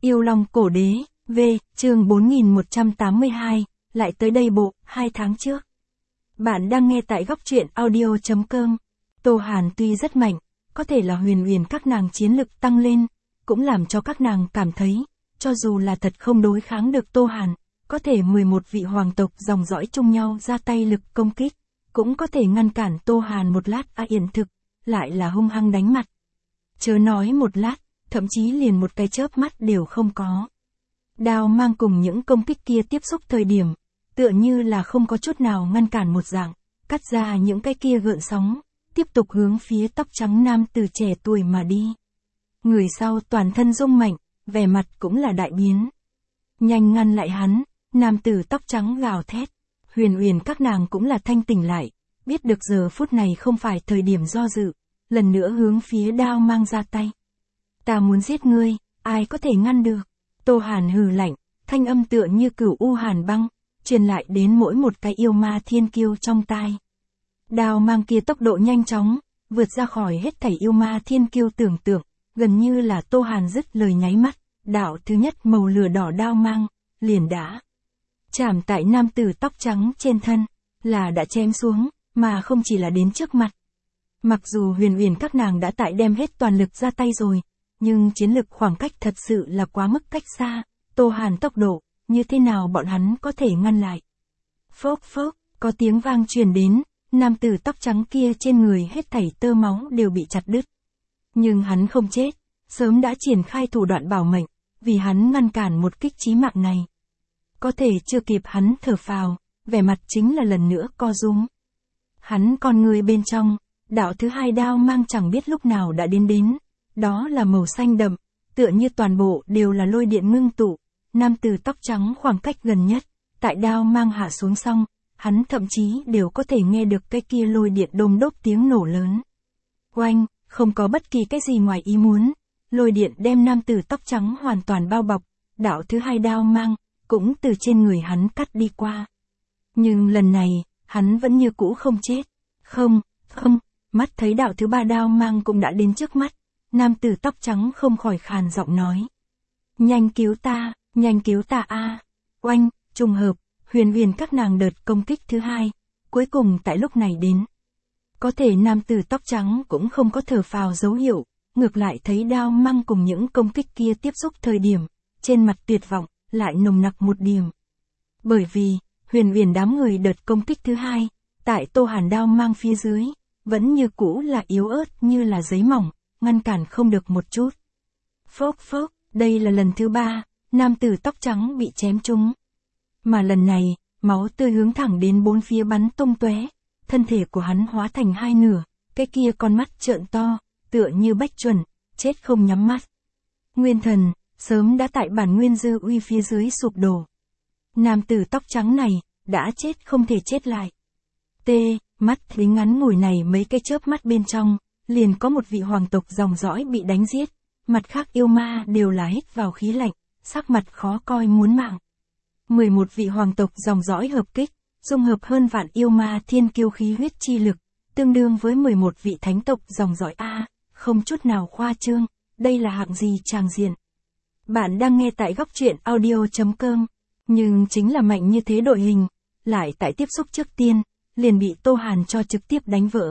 Yêu Long Cổ Đế, V, chương 4182, lại tới đây bộ, 2 tháng trước. Bạn đang nghe tại góc truyện audio.com. Tô Hàn tuy rất mạnh, có thể là huyền các nàng chiến lực tăng lên, cũng làm cho các nàng cảm thấy, cho dù là thật không đối kháng được Tô Hàn, có thể 11 vị hoàng tộc dòng dõi chung nhau ra tay lực công kích, cũng có thể ngăn cản Tô Hàn một lát yển thực, lại là hung hăng đánh mặt. Chớ nói một lát, thậm chí liền một cái chớp mắt đều không có. Đao mang cùng những công kích kia tiếp xúc thời điểm, tựa như là không có chút nào ngăn cản một dạng, cắt ra những cái kia gợn sóng, tiếp tục hướng phía tóc trắng nam tử trẻ tuổi mà đi. Người sau toàn thân rung mạnh, vẻ mặt cũng là đại biến. Nhanh ngăn lại hắn, nam tử tóc trắng gào thét. Huyền các nàng cũng là thanh tỉnh lại, biết được giờ phút này không phải thời điểm do dự, lần nữa hướng phía đao mang ra tay. Ta muốn giết ngươi, ai có thể ngăn được? Tô Hàn hừ lạnh, thanh âm tựa như cửu u hàn băng, truyền lại đến mỗi một cái yêu ma thiên kiêu trong tai. Đao mang kia tốc độ nhanh chóng, vượt ra khỏi hết thảy yêu ma thiên kiêu tưởng tượng, gần như là Tô Hàn dứt lời nháy mắt, đạo thứ nhất màu lửa đỏ đao mang, liền đã chạm tại nam tử tóc trắng trên thân, là đã chém xuống, mà không chỉ là đến trước mặt. Mặc dù huyền các nàng đã tại đem hết toàn lực ra tay rồi, nhưng chiến lực khoảng cách thật sự là quá mức cách xa, Tô Hàn tốc độ, như thế nào bọn hắn có thể ngăn lại. Phốc phốc, có tiếng vang truyền đến, nam tử tóc trắng kia trên người hết thảy tơ máu đều bị chặt đứt. Nhưng hắn không chết, sớm đã triển khai thủ đoạn bảo mệnh, vì hắn ngăn cản một kích chí mạng này. Có thể chưa kịp hắn thở phào, vẻ mặt chính là lần nữa co rúm. Hắn con người bên trong, đạo thứ hai đao mang chẳng biết lúc nào đã đến. Đó là màu xanh đậm, tựa như toàn bộ đều là lôi điện ngưng tụ. Nam tử tóc trắng khoảng cách gần nhất, tại đao mang hạ xuống xong, hắn thậm chí đều có thể nghe được cái kia lôi điện đôm đốp tiếng nổ lớn. Oanh, không có bất kỳ cái gì ngoài ý muốn, lôi điện đem nam tử tóc trắng hoàn toàn bao bọc, đạo thứ hai đao mang, cũng từ trên người hắn cắt đi qua. Nhưng lần này, hắn vẫn như cũ không chết. Không, mắt thấy đạo thứ ba đao mang cũng đã đến trước mắt. Nam tử tóc trắng không khỏi khàn giọng nói. Nhanh cứu ta a. Oanh, trùng hợp, huyền các nàng đợt công kích thứ hai, cuối cùng tại lúc này đến. Có thể nam tử tóc trắng cũng không có thở phào dấu hiệu, ngược lại thấy đao mang cùng những công kích kia tiếp xúc thời điểm, trên mặt tuyệt vọng, lại nồng nặc một điểm. Bởi vì, huyền đám người đợt công kích thứ hai, tại Tô Hàn đao mang phía dưới, vẫn như cũ là yếu ớt như là giấy mỏng, ngăn cản không được một chút. Phốc phốc, đây là lần thứ ba, nam tử tóc trắng bị chém trúng. Mà lần này, máu tươi hướng thẳng đến bốn phía bắn tung tóe, thân thể của hắn hóa thành hai nửa, cái kia con mắt trợn to, tựa như bách chuẩn, chết không nhắm mắt. Nguyên thần, sớm đã tại bản nguyên dư uy phía dưới sụp đổ. Nam tử tóc trắng này, đã chết không thể chết lại. Mắt thấy ngắn ngủi này mấy cái chớp mắt bên trong, liền có một vị hoàng tộc dòng dõi bị đánh giết, mặt khác yêu ma đều là hít vào khí lạnh, sắc mặt khó coi muốn mạng. 11 vị hoàng tộc dòng dõi hợp kích, dung hợp hơn vạn yêu ma thiên kiêu khí huyết chi lực, tương đương với 11 vị thánh tộc dòng dõi A, không chút nào khoa trương, đây là hạng gì tràng diện. Bạn đang nghe tại góc truyện audio.com, nhưng chính là mạnh như thế đội hình, lại tại tiếp xúc trước tiên, liền bị Tô Hàn cho trực tiếp đánh vỡ.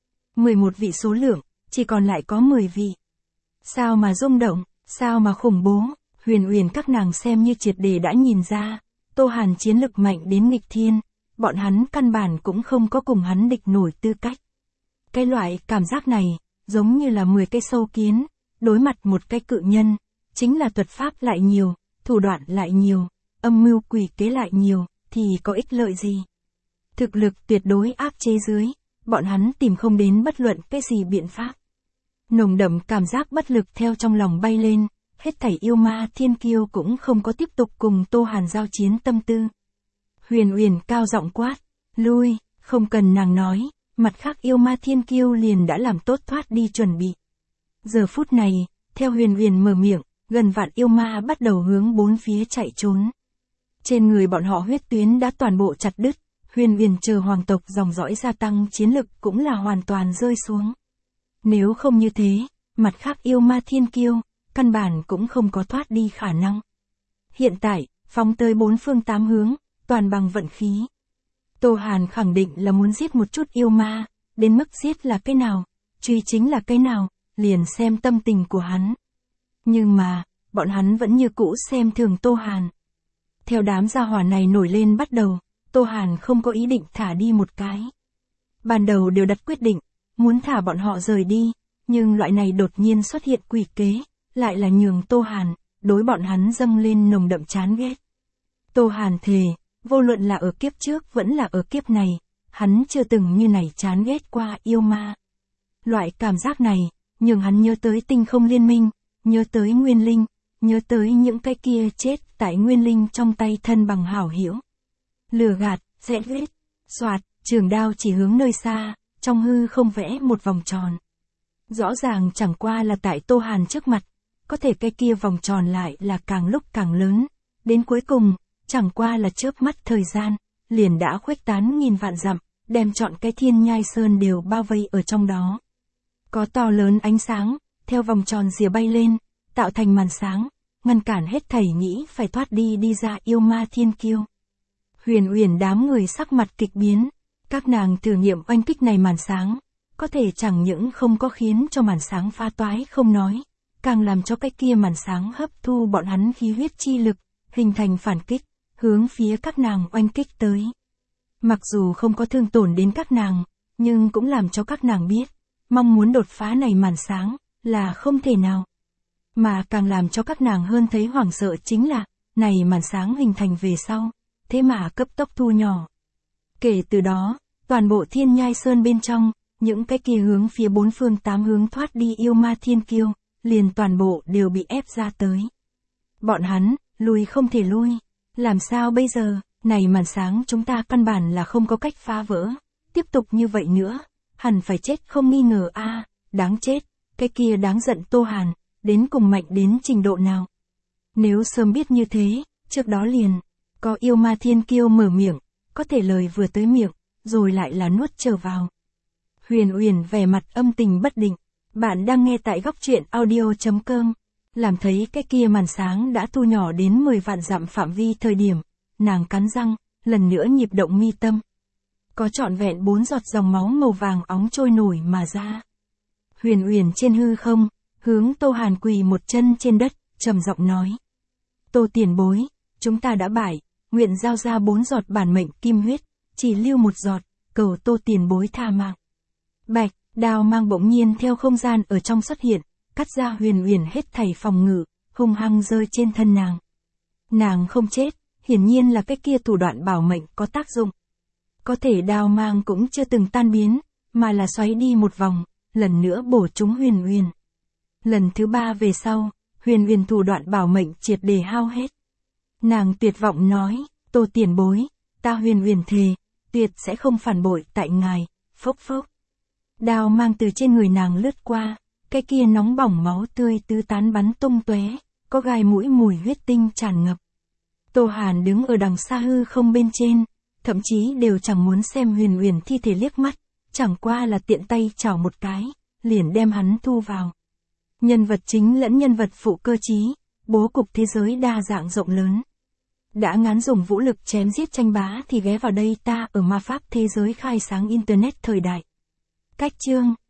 11 vị số lượng, chỉ còn lại có 10 vị. Sao mà rung động, sao mà khủng bố, huyền các nàng xem như triệt để đã nhìn ra, Tô Hàn chiến lực mạnh đến nghịch thiên, bọn hắn căn bản cũng không có cùng hắn địch nổi tư cách. Cái loại cảm giác này, giống như là 10 cái sâu kiến, đối mặt một cái cự nhân, chính là thuật pháp lại nhiều, thủ đoạn lại nhiều, âm mưu quỷ kế lại nhiều, thì có ích lợi gì? Thực lực tuyệt đối áp chế dưới, bọn hắn tìm không đến bất luận cái gì biện pháp. Nồng đậm cảm giác bất lực theo trong lòng bay lên, hết thảy yêu ma thiên kiêu cũng không có tiếp tục cùng Tô Hàn giao chiến tâm tư. Huyền cao giọng quát, lui, không cần nàng nói, mặt khác yêu ma thiên kiêu liền đã làm tốt thoát đi chuẩn bị. Giờ phút này, theo huyền mở miệng, gần vạn yêu ma bắt đầu hướng bốn phía chạy trốn. Trên người bọn họ huyết tuyến đã toàn bộ chặt đứt, huyền chờ hoàng tộc dòng dõi gia tăng chiến lực cũng là hoàn toàn rơi xuống. Nếu không như thế, mặt khác yêu ma thiên kiêu, căn bản cũng không có thoát đi khả năng. Hiện tại, phóng tới 4 phương 8 hướng, toàn bằng vận khí. Tô Hàn khẳng định là muốn giết một chút yêu ma, đến mức giết là cái nào, truy chính là cái nào, liền xem tâm tình của hắn. Nhưng mà, bọn hắn vẫn như cũ xem thường Tô Hàn. Theo đám gia hỏa này nổi lên bắt đầu, Tô Hàn không có ý định thả đi một cái. Ban đầu đều đặt quyết định, muốn thả bọn họ rời đi, nhưng loại này đột nhiên xuất hiện quỷ kế, lại là nhường Tô Hàn, đối bọn hắn dâng lên nồng đậm chán ghét. Tô Hàn thề, vô luận là ở kiếp trước vẫn là ở kiếp này, hắn chưa từng như này chán ghét qua yêu ma. Loại cảm giác này, nhường hắn nhớ tới tinh không liên minh, nhớ tới Nguyên Linh, nhớ tới những cái kia chết tại Nguyên Linh trong tay thân bằng hảo hiểu. Lừa gạt, rẽ vết, soạt, trường đao chỉ hướng nơi xa, trong hư không vẽ một vòng tròn. Rõ ràng chẳng qua là tại Tô Hàn trước mặt, có thể cái kia vòng tròn lại là càng lúc càng lớn, đến cuối cùng, chẳng qua là chớp mắt thời gian, liền đã khuếch tán nghìn vạn dặm, đem trọn cái Thiên Nhai Sơn đều bao vây ở trong đó. Có to lớn ánh sáng, theo vòng tròn rìa bay lên, tạo thành màn sáng, ngăn cản hết thảy nghĩ phải thoát đi ra yêu ma thiên kiêu. Huyền Uyển đám người sắc mặt kịch biến, các nàng thử nghiệm oanh kích này màn sáng, có thể chẳng những không có khiến cho màn sáng phá toái không nói, càng làm cho cái kia màn sáng hấp thu bọn hắn khí huyết chi lực, hình thành phản kích, hướng phía các nàng oanh kích tới. Mặc dù không có thương tổn đến các nàng, nhưng cũng làm cho các nàng biết, mong muốn đột phá này màn sáng, là không thể nào. Mà càng làm cho các nàng hơn thấy hoảng sợ chính là, này màn sáng hình thành về sau, thế mà cấp tốc thu nhỏ. Kể từ đó, toàn bộ Thiên Nhai Sơn bên trong, những cái kia hướng phía 4 phương 8 hướng thoát đi yêu ma thiên kiêu, liền toàn bộ đều bị ép ra tới. Bọn hắn, lùi không thể lui. Làm sao bây giờ, này màn sáng chúng ta căn bản là không có cách phá vỡ. Tiếp tục như vậy nữa, hẳn phải chết không nghi ngờ a, đáng chết, cái kia đáng giận Tô Hàn, đến cùng mạnh đến trình độ nào. Nếu sớm biết như thế, trước đó liền, có yêu ma thiên kiêu mở miệng, có thể lời vừa tới miệng, rồi lại là nuốt trở vào. Huyền Uyển vẻ mặt âm tình bất định, bạn đang nghe tại góc truyện audio.com. Làm thấy cái kia màn sáng đã thu nhỏ đến 10 vạn dặm phạm vi thời điểm, nàng cắn răng, lần nữa nhịp động mi tâm. Có trọn vẹn 4 giọt dòng máu màu vàng óng trôi nổi mà ra. Huyền Uyển trên hư không, hướng Tô Hàn quỳ một chân trên đất, trầm giọng nói. Tô tiền bối, chúng ta đã bại, nguyện giao ra 4 giọt bản mệnh kim huyết, chỉ lưu 1 giọt, cầu Tô tiền bối tha mạng. Bạch, đao mang bỗng nhiên theo không gian ở trong xuất hiện, cắt ra Huyền Uyển hết thảy phòng ngự, hung hăng rơi trên thân nàng. Nàng không chết, hiển nhiên là cái kia thủ đoạn bảo mệnh có tác dụng. Có thể đao mang cũng chưa từng tan biến, mà là xoáy đi một vòng, lần nữa bổ trúng Huyền Uyển. Lần thứ 3 về sau, Huyền Uyển thủ đoạn bảo mệnh triệt để hao hết. Nàng tuyệt vọng nói, Tô tiền bối, ta Huyền Uyển thề, tuyệt sẽ không phản bội tại ngài, phốc phốc. Đao mang từ trên người nàng lướt qua, cái kia nóng bỏng máu tươi tứ tán bắn tung tóe, có gai mũi mùi huyết tinh tràn ngập. Tô Hàn đứng ở đằng xa hư không bên trên, thậm chí đều chẳng muốn xem Huyền Uyển thi thể liếc mắt, chẳng qua là tiện tay chảo một cái, liền đem hắn thu vào. Nhân vật chính lẫn nhân vật phụ cơ trí, bố cục thế giới đa dạng rộng lớn. Đã ngán dùng vũ lực chém giết tranh bá thì ghé vào đây ta ở ma pháp thế giới khai sáng internet thời đại. Cách chương